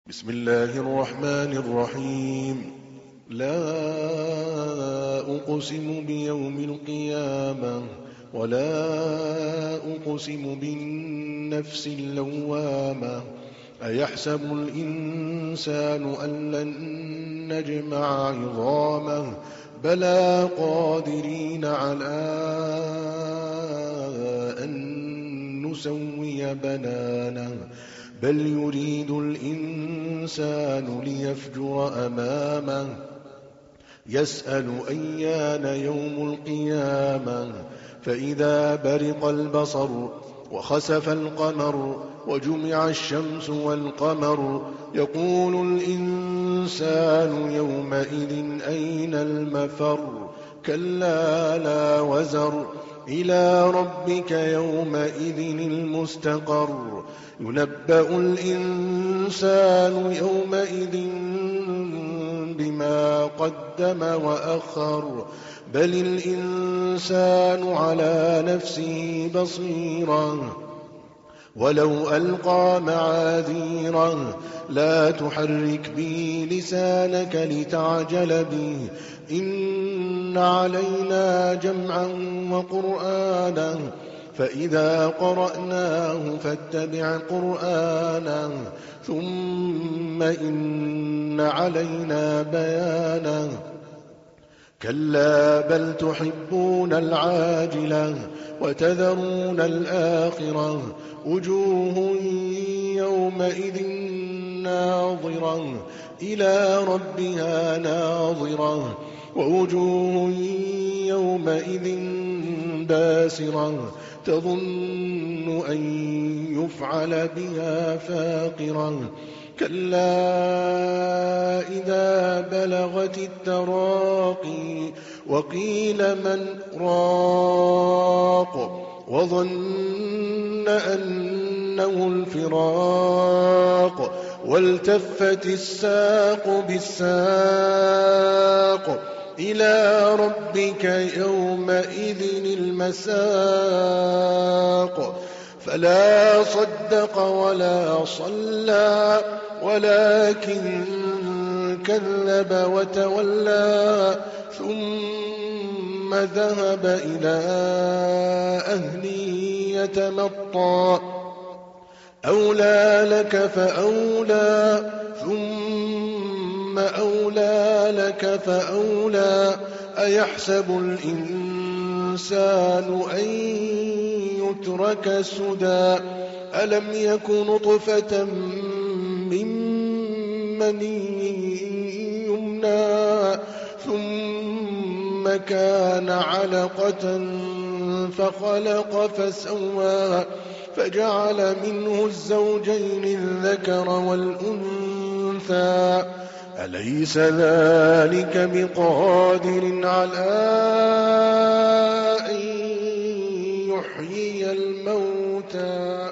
بسم الله الرحمن الرحيم. لا أقسم بيوم القيامة ولا أقسم بالنفس اللوامة. أيحسب الإنسان أن لن نجمع عظامه بلى قادرين على أن نسوي بنانه بل يريد الإنسان ليفجر أمامه يسأل أيان يوم القيامة فإذا برق البصر وخسف القمر وجمع الشمس والقمر يقول الإنسان يومئذ أين المفر كلا لا وزر إلى ربك يومئذ المستقر ينبأ الإنسان يومئذ بما قدم وأخر بل الإنسان على نفسه بصيرة ولو ألقى معاذيره لا تحرك به لسانك لتعجل به إن علينا جمعا وقرآنا فإذا قرأناه فاتبع قرآنه ثم إن علينا بيانه كلا بل تحبون العاجلة وتذرون الآخرة وجوه يومئذ ناظرة إلى ربها ناظرة ووجوه يومئذ باسرة تظن أن يفعل بها فاقرة كلا إذا بلغت التراقي وقيل من راق وظن أنه الفراق والتفت الساق بالساق إلى ربك يومئذ المساق فلا صدق ولا صلى ولكن كذب وتولى ثم ذهب إلى أهله يتمطى أولى لك فأولى ثم أولى لك فأولى أيحسب الإنسان أن يترك سدى ألم يك نطفة من مني يمنى ثم كان علقة فخلق فسوى فجعل منه الزوجين الذكر والأنثى أليس ذلك بقادر على أن يحيي الموتى